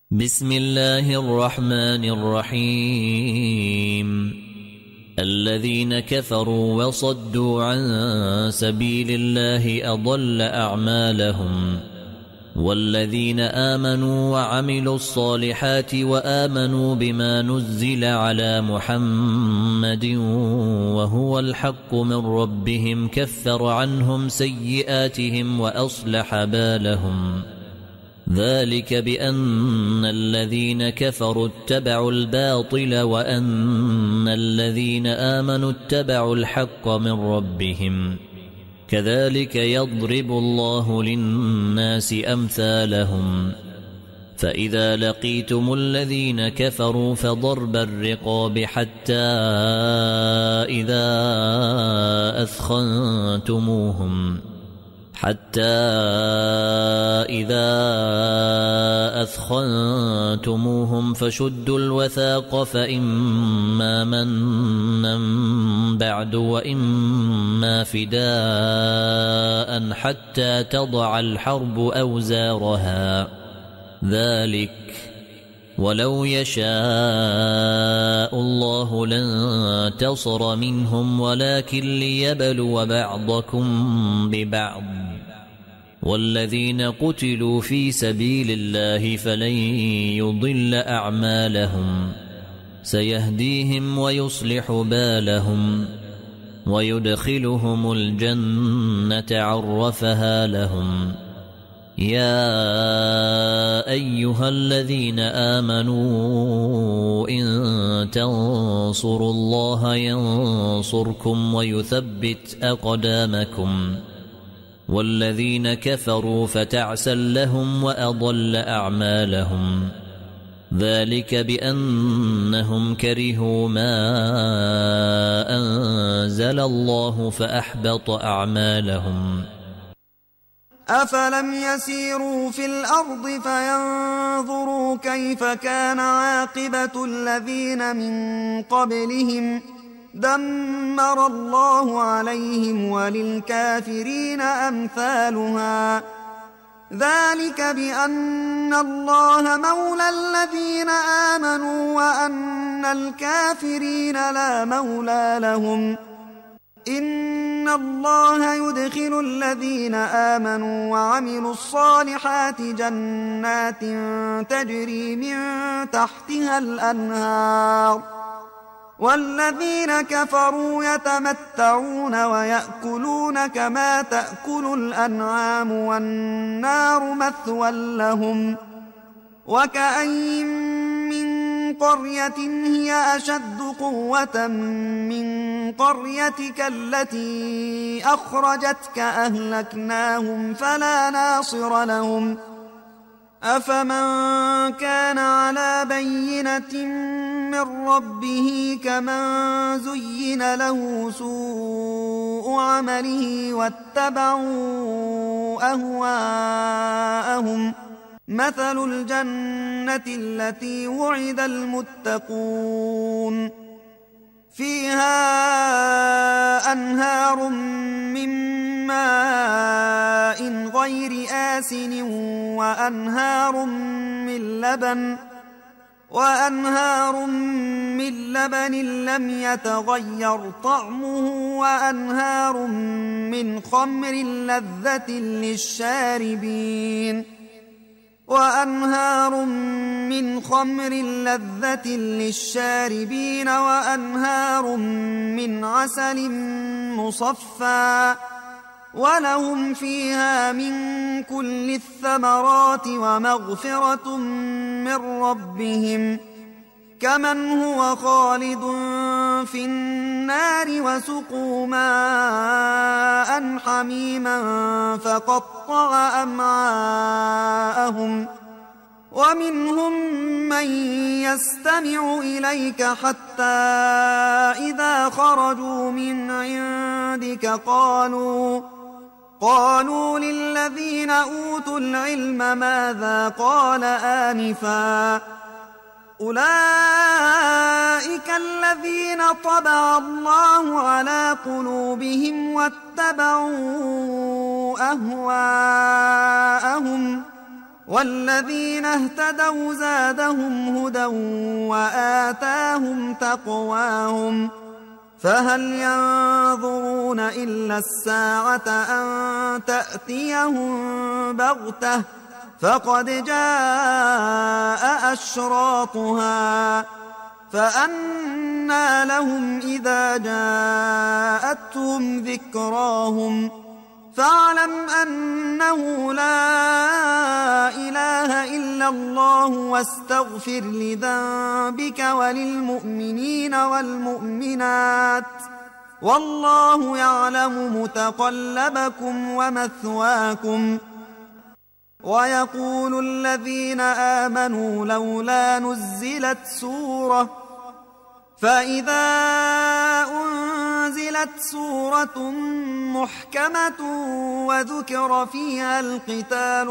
بسم الله الرحمن الرحيم. الذين كفروا وصدوا عن سبيل الله أضل أعمالهم، والذين آمنوا وعملوا الصالحات وآمنوا بما نزل على محمد وهو الحق من ربهم كفر عنهم سيئاتهم وأصلح بالهم. ذلك بأن الذين كفروا اتبعوا الباطل وأن الذين آمنوا اتبعوا الحق من ربهم، كذلك يضرب الله للناس أمثالهم. فإذا لقيتم الذين كفروا فضرب الرقاب حتى إذا أثخنتموهم فشدوا الوثاق، فإما منا بعد وإما فداء حتى تضع الحرب أوزارها. ذلك ولو يشاء الله لانتصر منهم ولكن ليبلو بعضكم ببعض. والذين قتلوا في سبيل الله فلن يضل أعمالهم، سيهديهم ويصلح بالهم ويدخلهم الجنة عرفها لهم. يا أيها الذين آمنوا إن تنصروا الله ينصركم ويثبت أقدامكم. والذين كفروا فتعسا لهم وأضل أعمالهم. ذلك بأنهم كرهوا ما أنزل الله فأحبط أعمالهم. أفلم يسيروا في الأرض فينظروا كيف كان عاقبة الذين من قبلهم دمر الله عليهم وللكافرين أمثالها. ذلك بأن الله مولى الذين آمنوا وأن الكافرين لا مولى لهم. إن الله يدخل الذين آمنوا وعملوا الصالحات جنات تجري من تحتها الأنهار، والذين كفروا يتمتعون ويأكلون كما تأكل الأنعام والنار مثوى لهم. وكأين من قرية هي أشد قوة من قريتك التي أخرجتك أهلكناهم فلا ناصر لهم. أفمن كان على بينة من ربه كمن زين له سوء عمله واتبعوا أهواءهم. مثل الجنة التي وعد المتقون فيها أنهار من ماء غير آسن وأنهار من لبن لم يتغير طعمه وأنهار من خمر لذة للشاربين وأنهار من عسل مصفى، ولهم فيها من كل الثمرات ومغفرة من ربهم، كمن هو خالد في النار وسقوا ماء حميما فقطع أمعاءهم. ومنهم من يستمع إليك حتى إذا خرجوا من عندك قالوا للذين أوتوا العلم ماذا قال آنفا. أولئك الذين طبع الله على قلوبهم واتبعوا أهواءهم. والذين اهتدوا زادهم هدى وآتاهم تقواهم فهل ينظرون إلا الساعة أن تأتيهم بغتة فقد جاء أشراطها فأنى لهم إذا جاءتهم ذكراهم فاعلم أنه لا إله إلا الله واستغفر لذنبك وللمؤمنين والمؤمنات والله يعلم متقلبكم ومثواكم. ويقول الذين آمنوا لولا نزلت سورة فإذا أنزلت سورة محكمة وذكر فيها القتال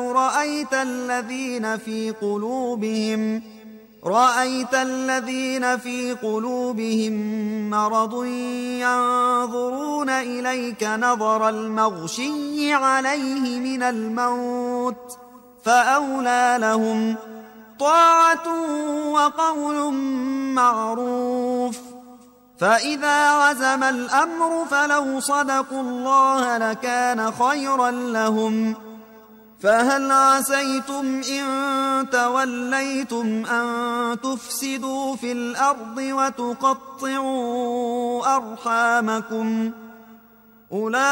رأيت الذين في قلوبهم مرض ينظرون إليك نظر المغشي عليه من الموت فأولى لهم طاعة وقول معروف. فإذا عزم الأمر فلو صدقوا الله لكان خيرا لهم. فهل عسيتم إن توليتم أن تفسدوا في الأرض وتقطعوا أرحامكم أولئك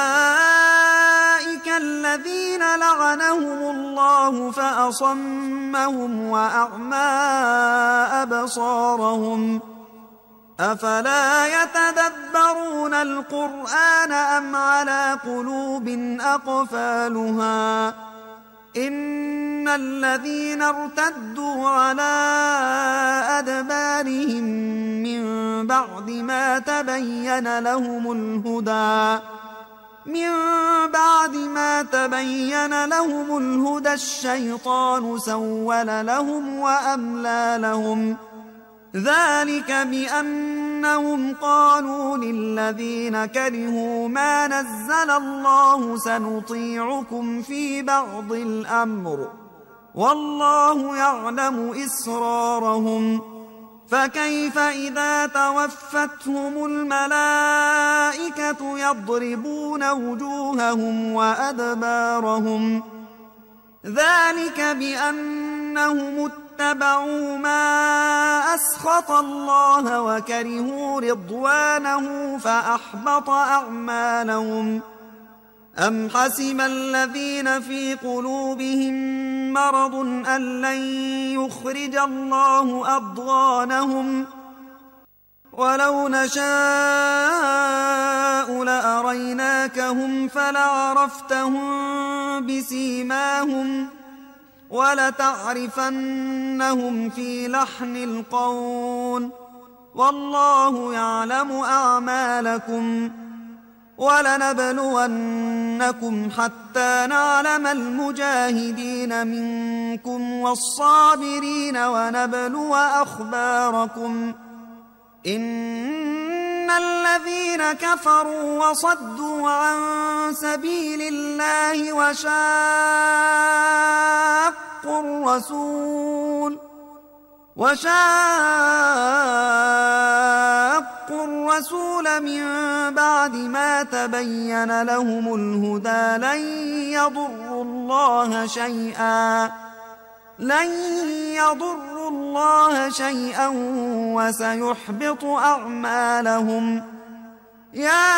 الذين لعنهم الله فأصمهم وأعمى أبصارهم أفلا يتدبرون القرآن أم على قلوب أقفالها إن الذين ارتدوا على أدبارهم من بعد ما تبين لهم الهدى الشيطان سول لهم وأملى لهم ذلك بأنهم قالوا للذين كرهوا ما نزل الله سنطيعكم في بعض الأمر والله يعلم إسرارهم فكيف إذا توفتهم الملائكة يضربون وجوههم وأدبارهم ذلك بأنهم اتبعوا ما أسخط الله وكرهوا رضوانه فأحبط أعمالهم. أم حسب الذين في قلوبهم مرض أن لن يخرج الله أضغانهم ولو نشاء لأريناكهم فلعرفتهم بسيماهم ولتعرفنهم في لحن القول والله يعلم أعمالكم ولنبلونكم حتى نعلم المجاهدين منكم والصابرين ونبلو أخباركم إن الذين كفروا وصدوا عن سبيل الله وشاقوا الرسول من بعد ما تبين لهم الهدى لن يضروا الله شيئا وسيحبط أعمالهم. يا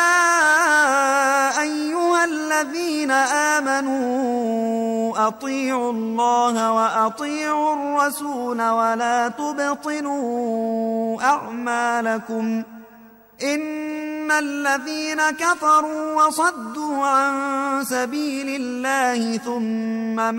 أيها الذين آمنوا أطيعوا الله وأطيعوا الرسول ولا تبطلوا أعمالكم إن الذين كفروا وصدوا عن سبيل الله ثم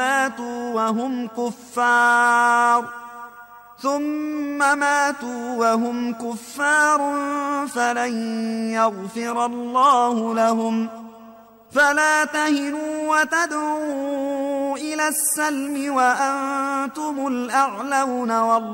ماتوا وهم كفار فلن يغفر الله لهم. فلا تهنوا وتدعوا إلى السلم وأنتم الأعلون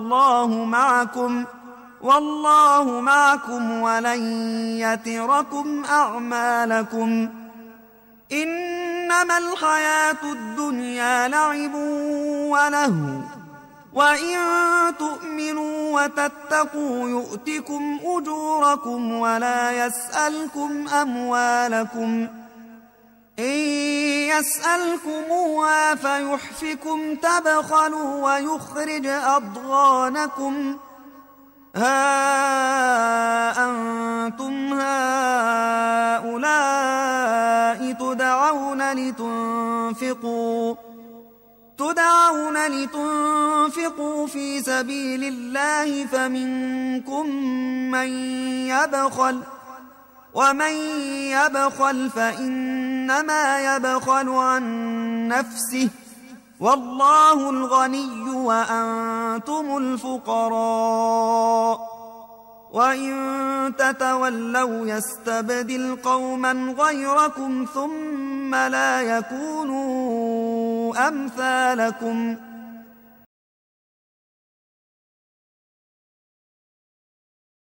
والله معكم ولن يتركم أعمالكم. إن إنما الحياة الدنيا لعب ولهو وإن تؤمنوا وتتقوا يؤتكم أجوركم ولا يسألكم أموالكم إن يسألكموها فيحفكم تبخلوا ويخرج أضغانكم ها أنتم هؤلاء تدعون لتنفقوا في سبيل الله فمنكم من يبخل ومن يبخل فإنما يبخل عن نفسه والله الغني وأنتم الفقراء وإن تتولوا يستبدل قوما غيركم ثم لا يكونوا أمثالكم